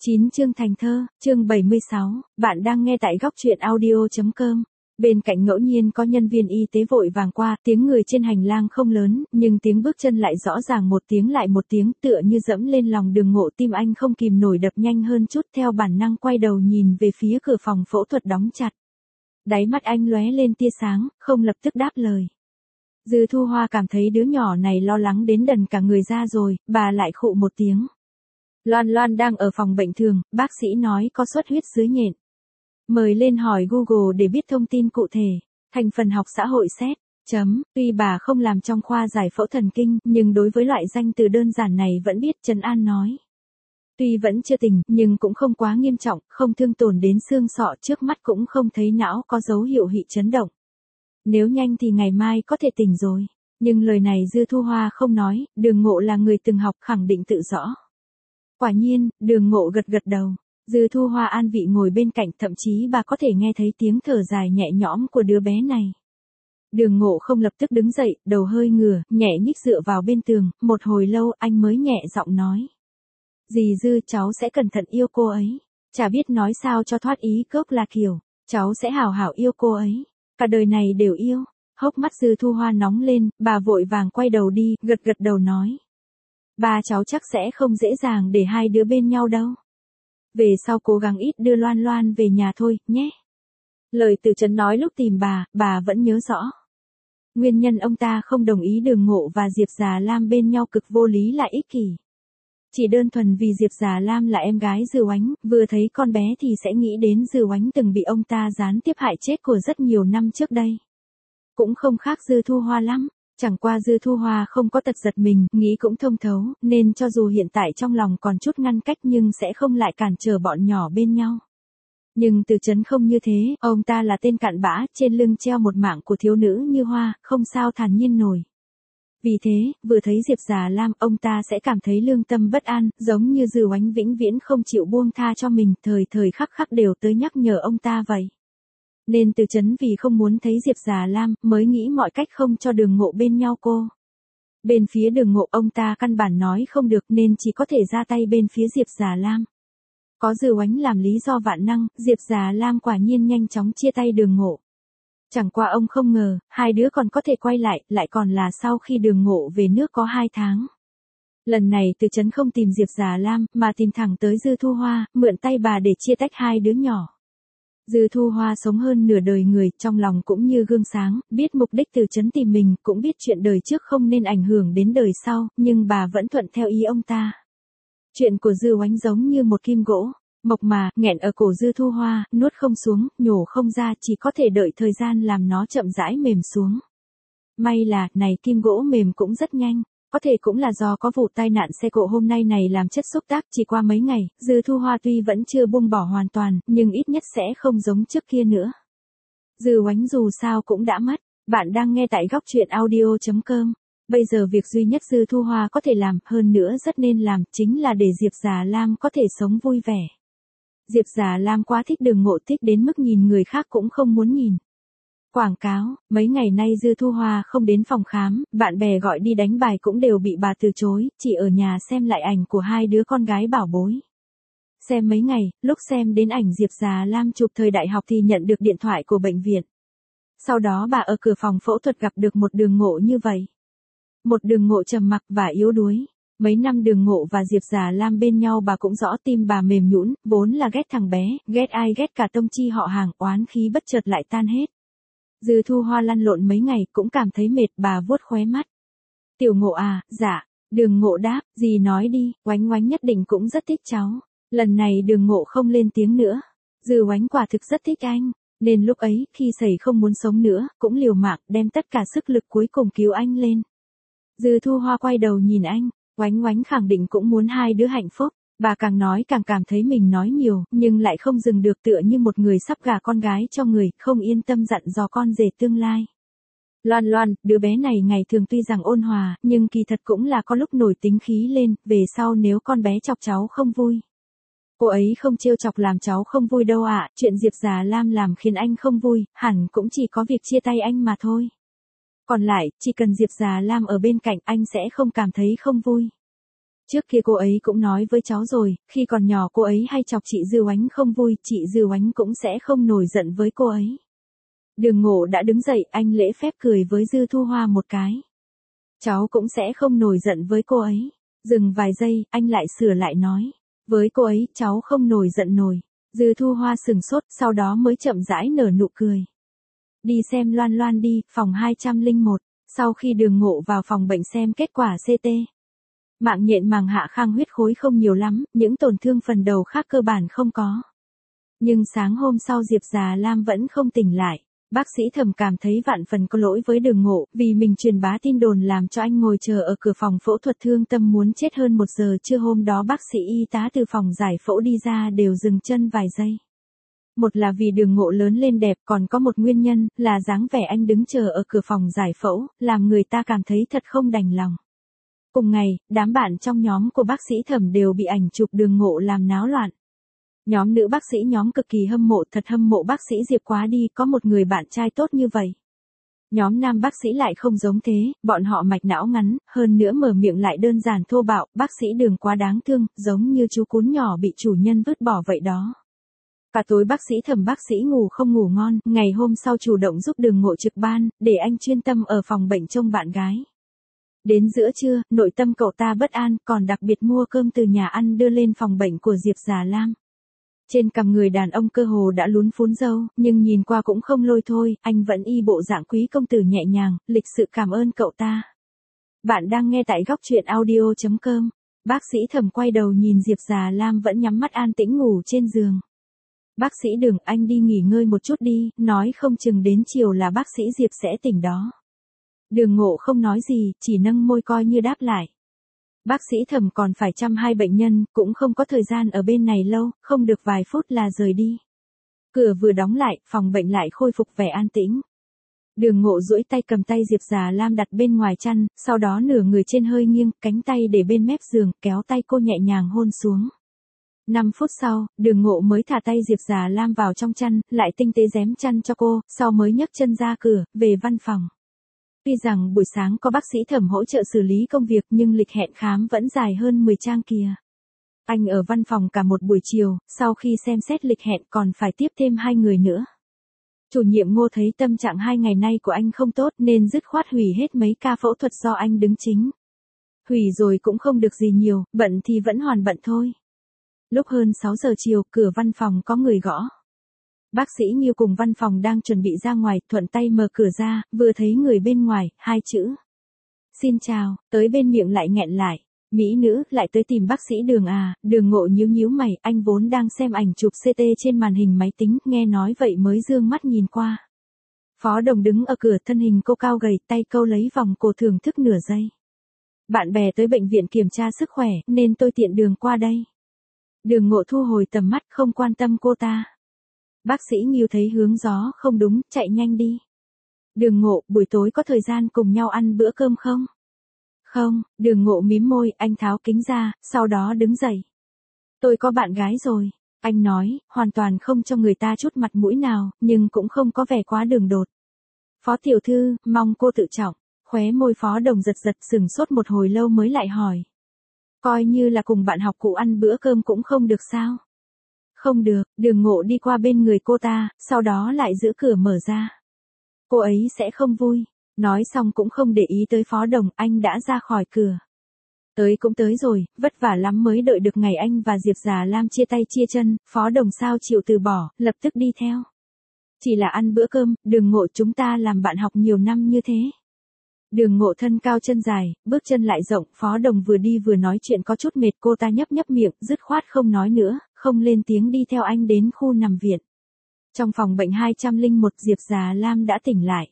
9 chương thành thơ, chương 76, bạn đang nghe tại góc truyện audio.com. Bên cạnh ngẫu nhiên có nhân viên y tế vội vàng qua, tiếng người trên hành lang không lớn, nhưng tiếng bước chân lại rõ ràng một tiếng lại một tiếng, tựa như dẫm lên lòng Đường Ngộ. Tim anh không kìm nổi đập nhanh hơn chút, theo bản năng quay đầu nhìn về phía cửa phòng phẫu thuật đóng chặt. Đáy mắt anh lóe lên tia sáng, không lập tức đáp lời. Dư Thu Hoa cảm thấy đứa nhỏ này lo lắng đến đần cả người ra rồi, bà lại khụ một tiếng. Loan Loan đang ở phòng bệnh thường, bác sĩ nói có xuất huyết dưới nhện. Mời lên hỏi Google để biết thông tin cụ thể. Thành phần học xã hội xét. Tuy bà không làm trong khoa giải phẫu thần kinh, nhưng đối với loại danh từ đơn giản này vẫn biết, trấn an nói. Tuy vẫn chưa tỉnh, nhưng cũng không quá nghiêm trọng, không thương tổn đến xương sọ, trước mắt cũng không thấy não có dấu hiệu bị chấn động. Nếu nhanh thì ngày mai có thể tỉnh rồi. Nhưng lời này Dư Thu Hoa không nói, Đường Ngộ là người từng học khẳng định tự rõ. Quả nhiên, Đường Ngộ gật gật đầu. Dư Thu Hoa an vị ngồi bên cạnh, thậm chí bà có thể nghe thấy tiếng thở dài nhẹ nhõm của đứa bé này. Đường Ngộ không lập tức đứng dậy, đầu hơi ngửa, nhẹ nhích dựa vào bên tường, một hồi lâu anh mới nhẹ giọng nói. Dì Dư, cháu sẽ cẩn thận yêu cô ấy. Chả biết nói sao cho thoát ý cốc là kiểu, cháu sẽ hảo hảo yêu cô ấy. Cả đời này đều yêu. Hốc mắt Dư Thu Hoa nóng lên, bà vội vàng quay đầu đi, gật gật đầu nói. Ba cháu chắc sẽ không dễ dàng để hai đứa bên nhau đâu. Về sau cố gắng ít đưa Loan Loan về nhà thôi, nhé. Lời từ Trấn nói lúc tìm bà vẫn nhớ rõ. Nguyên nhân ông ta không đồng ý Đường Ngộ và Diệp Già Lam bên nhau cực vô lý là ích kỷ. Chỉ đơn thuần vì Diệp Già Lam là em gái Dư Oánh, vừa thấy con bé thì sẽ nghĩ đến Dư Oánh từng bị ông ta gián tiếp hại chết của rất nhiều năm trước đây. Cũng không khác Dư Thu Hoa lắm. Chẳng qua Dư Thu Hoa không có tật giật mình, nghĩ cũng thông thấu, nên cho dù hiện tại trong lòng còn chút ngăn cách nhưng sẽ không lại cản trở bọn nhỏ bên nhau. Nhưng Từ Trấn không như thế, ông ta là tên cặn bã, trên lưng treo một mạng của thiếu nữ như hoa, không sao thản nhiên nổi. Vì thế, vừa thấy Diệp Già Lam, ông ta sẽ cảm thấy lương tâm bất an, giống như Dư Oánh vĩnh viễn không chịu buông tha cho mình, thời thời khắc khắc đều tới nhắc nhở ông ta vậy. Nên Từ Trấn vì không muốn thấy Diệp Già Lam, mới nghĩ mọi cách không cho Đường Ngộ bên nhau cô. Bên phía Đường Ngộ ông ta căn bản nói không được nên chỉ có thể ra tay bên phía Diệp Già Lam. Có Dư Oánh làm lý do vạn năng, Diệp Già Lam quả nhiên nhanh chóng chia tay Đường Ngộ. Chẳng qua ông không ngờ, hai đứa còn có thể quay lại còn là sau khi Đường Ngộ về nước có 2 tháng. Lần này Từ Trấn không tìm Diệp Già Lam, mà tìm thẳng tới Dư Thu Hoa, mượn tay bà để chia tách hai đứa nhỏ. Dư Thu Hoa sống hơn nửa đời người, trong lòng cũng như gương sáng, biết mục đích Từ Trấn tìm mình, cũng biết chuyện đời trước không nên ảnh hưởng đến đời sau, nhưng bà vẫn thuận theo ý ông ta. Chuyện của Dư Oánh giống như một kim gỗ, mộc mà, nghẹn ở cổ Dư Thu Hoa, nuốt không xuống, nhổ không ra, chỉ có thể đợi thời gian làm nó chậm rãi mềm xuống. May là, này kim gỗ mềm cũng rất nhanh. Có thể cũng là do có vụ tai nạn xe cộ hôm nay này làm chất xúc tác, chỉ qua mấy ngày, Dư Thu Hoa tuy vẫn chưa buông bỏ hoàn toàn, nhưng ít nhất sẽ không giống trước kia nữa. Dư Oánh dù sao cũng đã mất. Bạn đang nghe tại góc truyện audio.com. Bây giờ việc duy nhất Dư Thu Hoa có thể làm, hơn nữa rất nên làm, chính là để Diệp Già Lam có thể sống vui vẻ. Diệp Già Lam quá thích Đường Ngộ, thích đến mức nhìn người khác cũng không muốn nhìn. Quảng cáo, mấy ngày nay Dư Thu Hoa không đến phòng khám, bạn bè gọi đi đánh bài cũng đều bị bà từ chối, chỉ ở nhà xem lại ảnh của hai đứa con gái bảo bối. Xem mấy ngày, lúc xem đến ảnh Diệp Già Lam chụp thời đại học thì nhận được điện thoại của bệnh viện. Sau đó bà ở cửa phòng phẫu thuật gặp được một Đường Ngộ như vậy. Một Đường Ngộ trầm mặc và yếu đuối. Mấy năm Đường Ngộ và Diệp Già Lam bên nhau bà cũng rõ, tim bà mềm nhũn, vốn là ghét thằng bé, ghét ai ghét cả tông chi họ hàng, oán khí bất chợt lại tan hết. Dư Thu Hoa lăn lộn mấy ngày cũng cảm thấy mệt, bà vuốt khóe mắt. Tiểu Ngộ à, dạ. Đường Ngộ đáp, dì nói đi, Oánh Oánh nhất định cũng rất thích cháu. Lần này Đường Ngộ không lên tiếng nữa. Dư Oánh quả thực rất thích anh, nên lúc ấy, khi sẩy không muốn sống nữa, cũng liều mạng, đem tất cả sức lực cuối cùng cứu anh lên. Dư Thu Hoa quay đầu nhìn anh, Oánh Oánh khẳng định cũng muốn hai đứa hạnh phúc. Bà càng nói càng cảm thấy mình nói nhiều, nhưng lại không dừng được, tựa như một người sắp gả con gái cho người, không yên tâm dặn dò con rể tương lai. Loan Loan, đứa bé này ngày thường tuy rằng ôn hòa, nhưng kỳ thật cũng là có lúc nổi tính khí lên, về sau nếu con bé chọc cháu không vui. Cô ấy không trêu chọc làm cháu không vui đâu ạ, chuyện Diệp Già Lam làm khiến anh không vui, hẳn cũng chỉ có việc chia tay anh mà thôi. Còn lại, chỉ cần Diệp Già Lam ở bên cạnh anh sẽ không cảm thấy không vui. Trước kia cô ấy cũng nói với cháu rồi, khi còn nhỏ cô ấy hay chọc chị Dư Oánh không vui, chị Dư Oánh cũng sẽ không nổi giận với cô ấy. Đường Ngộ đã đứng dậy, anh lễ phép cười với Dư Thu Hoa một cái. Cháu cũng sẽ không nổi giận với cô ấy. Dừng vài giây, anh lại sửa lại nói. Với cô ấy, cháu không nổi giận nổi. Dư Thu Hoa sừng sốt, sau đó mới chậm rãi nở nụ cười. Đi xem Loan Loan đi, phòng 201. Sau khi Đường Ngộ vào phòng bệnh xem kết quả CT. Mạng nhện màng hạ khang huyết khối không nhiều lắm, những tổn thương phần đầu khác cơ bản không có. Nhưng sáng hôm sau Diệp Già Lam vẫn không tỉnh lại. Bác sĩ Thẩm cảm thấy vạn phần có lỗi với Đường Ngộ, vì mình truyền bá tin đồn làm cho anh ngồi chờ ở cửa phòng phẫu thuật thương tâm muốn chết hơn 1 giờ trưa hôm đó bác sĩ y tá từ phòng giải phẫu đi ra đều dừng chân vài giây. Một là vì Đường Ngộ lớn lên đẹp, còn có một nguyên nhân là dáng vẻ anh đứng chờ ở cửa phòng giải phẫu, làm người ta cảm thấy thật không đành lòng. Cùng ngày, đám bạn trong nhóm của bác sĩ Thẩm đều bị ảnh chụp Đường Ngộ làm náo loạn. Nhóm nữ bác sĩ nhóm cực kỳ hâm mộ, thật hâm mộ bác sĩ Diệp quá đi, có một người bạn trai tốt như vậy. Nhóm nam bác sĩ lại không giống thế, bọn họ mạch não ngắn, hơn nữa mở miệng lại đơn giản thô bạo, bác sĩ Đường quá đáng thương, giống như chú cún nhỏ bị chủ nhân vứt bỏ vậy đó. Cả tối bác sĩ ngủ không ngủ ngon, ngày hôm sau chủ động giúp Đường Ngộ trực ban, để anh chuyên tâm ở phòng bệnh trông bạn gái. Đến giữa trưa, nội tâm cậu ta bất an, còn đặc biệt mua cơm từ nhà ăn đưa lên phòng bệnh của Diệp Già Lam. Trên cằm người đàn ông cơ hồ đã lún phún râu, nhưng nhìn qua cũng không lôi thôi, anh vẫn y bộ dạng quý công tử nhẹ nhàng, lịch sự cảm ơn cậu ta. Bạn đang nghe tại góc truyện audio.com. Bác sĩ Thẩm quay đầu nhìn Diệp Già Lam vẫn nhắm mắt an tĩnh ngủ trên giường. Bác sĩ Đường, anh đi nghỉ ngơi một chút đi, nói không chừng đến chiều là bác sĩ Diệp sẽ tỉnh đó. Đường Ngộ không nói gì, chỉ nâng môi coi như đáp lại. Bác sĩ Thẩm còn phải chăm 2 bệnh nhân, cũng không có thời gian ở bên này lâu, không được vài phút là rời đi. Cửa vừa đóng lại, phòng bệnh lại khôi phục vẻ an tĩnh. Đường Ngộ duỗi tay cầm tay Diệp Già Lam đặt bên ngoài chăn, sau đó nửa người trên hơi nghiêng, cánh tay để bên mép giường, kéo tay cô nhẹ nhàng hôn xuống. 5 phút sau, Đường Ngộ mới thả tay Diệp Già Lam vào trong chăn, lại tinh tế rém chăn cho cô, sau mới nhấc chân ra cửa, về văn phòng. Tuy rằng buổi sáng có bác sĩ Thẩm hỗ trợ xử lý công việc nhưng lịch hẹn khám vẫn dài hơn 10 trang kia. Anh ở văn phòng cả một buổi chiều, sau khi xem xét lịch hẹn còn phải tiếp thêm 2 người nữa. Chủ nhiệm Ngô thấy tâm trạng 2 ngày nay của anh không tốt nên dứt khoát hủy hết mấy ca phẫu thuật do anh đứng chính. Hủy rồi cũng không được gì nhiều, bận thì vẫn hoàn bận thôi. Lúc hơn 6 giờ chiều, cửa văn phòng có người gõ. Bác sĩ Nghiêu cùng văn phòng đang chuẩn bị ra ngoài, thuận tay mở cửa ra, vừa thấy người bên ngoài, 2 chữ. Xin chào, tới bên miệng lại nghẹn lại. Mỹ nữ, lại tới tìm bác sĩ Đường à? Đường Ngộ nhíu nhíu mày, anh vốn đang xem ảnh chụp CT trên màn hình máy tính, nghe nói vậy mới dương mắt nhìn qua. Phó Đồng đứng ở cửa, thân hình cô cao gầy, tay câu lấy vòng cổ thưởng thức nửa giây. Bạn bè tới bệnh viện kiểm tra sức khỏe, nên tôi tiện đường qua đây. Đường Ngộ thu hồi tầm mắt, không quan tâm cô ta. Bác sĩ Nghiêu thấy hướng gió không đúng, chạy nhanh đi. Đường Ngộ, buổi tối có thời gian cùng nhau ăn bữa cơm không? Không, Đường Ngộ mím môi, anh tháo kính ra, sau đó đứng dậy. Tôi có bạn gái rồi, anh nói, hoàn toàn không cho người ta chút mặt mũi nào, nhưng cũng không có vẻ quá đường đột. Phó tiểu thư, mong cô tự trọng, khóe môi Phó Đồng giật giật sừng sốt một hồi lâu mới lại hỏi. Coi như là cùng bạn học cũ ăn bữa cơm cũng không được sao? Không được, Đường Ngộ đi qua bên người cô ta, sau đó lại giữ cửa mở ra. Cô ấy sẽ không vui. Nói xong cũng không để ý tới Phó Đồng, anh đã ra khỏi cửa. Tới cũng tới rồi, vất vả lắm mới đợi được ngày anh và Diệp Già Lam chia tay chia chân, Phó Đồng sao chịu từ bỏ, lập tức đi theo. Chỉ là ăn bữa cơm, Đường Ngộ, chúng ta làm bạn học nhiều năm như thế. Đường Ngộ thân cao chân dài, bước chân lại rộng, Phó Đồng vừa đi vừa nói chuyện có chút mệt, cô ta nhấp nhấp miệng, dứt khoát không nói nữa, không lên tiếng đi theo anh đến khu nằm viện. Trong phòng bệnh 201, Diệp Già Lam đã tỉnh lại.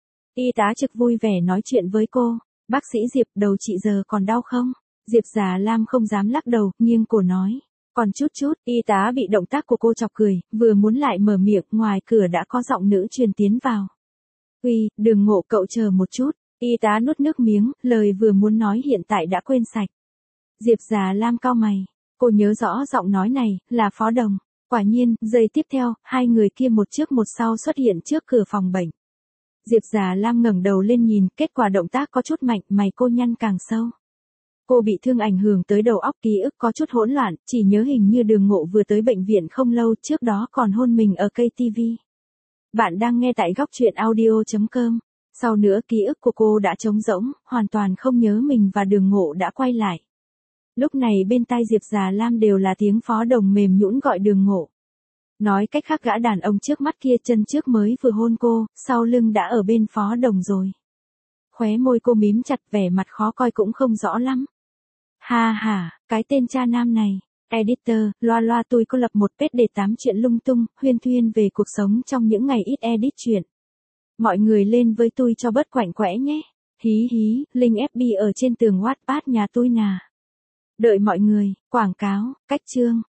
Y tá trực vui vẻ nói chuyện với cô. Bác sĩ Diệp, đầu chị giờ còn đau không? Diệp Già Lam không dám lắc đầu, nghiêng cổ nói. Còn chút chút, y tá bị động tác của cô chọc cười, vừa muốn lại mở miệng, ngoài cửa đã có giọng nữ truyền tiến vào. Uy, Đường Ngộ, cậu chờ một chút. Y tá nuốt nước miếng, lời vừa muốn nói hiện tại đã quên sạch. Diệp Già Lam cau mày. Cô nhớ rõ giọng nói này, là Phó Đồng. Quả nhiên, giây tiếp theo, 2 người kia một trước một sau xuất hiện trước cửa phòng bệnh. Diệp Già Lam ngẩng đầu lên nhìn, kết quả động tác có chút mạnh, mày cô nhăn càng sâu. Cô bị thương ảnh hưởng tới đầu óc, ký ức có chút hỗn loạn, chỉ nhớ hình như Đường Ngộ vừa tới bệnh viện không lâu, trước đó còn hôn mình ở cây TV. Bạn đang nghe tại góc truyện audio.com. Sau nữa ký ức của cô đã trống rỗng, hoàn toàn không nhớ mình và Đường Ngộ đã quay lại. Lúc này bên tai Diệp Già Lam đều là tiếng Phó Đồng mềm nhũn gọi Đường Ngộ. Nói cách khác, gã đàn ông trước mắt kia chân trước mới vừa hôn cô, sau lưng đã ở bên Phó Đồng rồi. Khóe môi cô mím chặt, vẻ mặt khó coi cũng không rõ lắm. Ha ha, cái tên cha nam này. Editor, loa loa tôi có lập một page để tám chuyện lung tung, huyên thuyên về cuộc sống trong những ngày ít edit chuyện. Mọi người lên với tôi cho bớt quạnh quẽ nhé. Hí hí, link FB ở trên tường Wattpad nhà tôi nà. Đợi mọi người, quảng cáo, cách chương.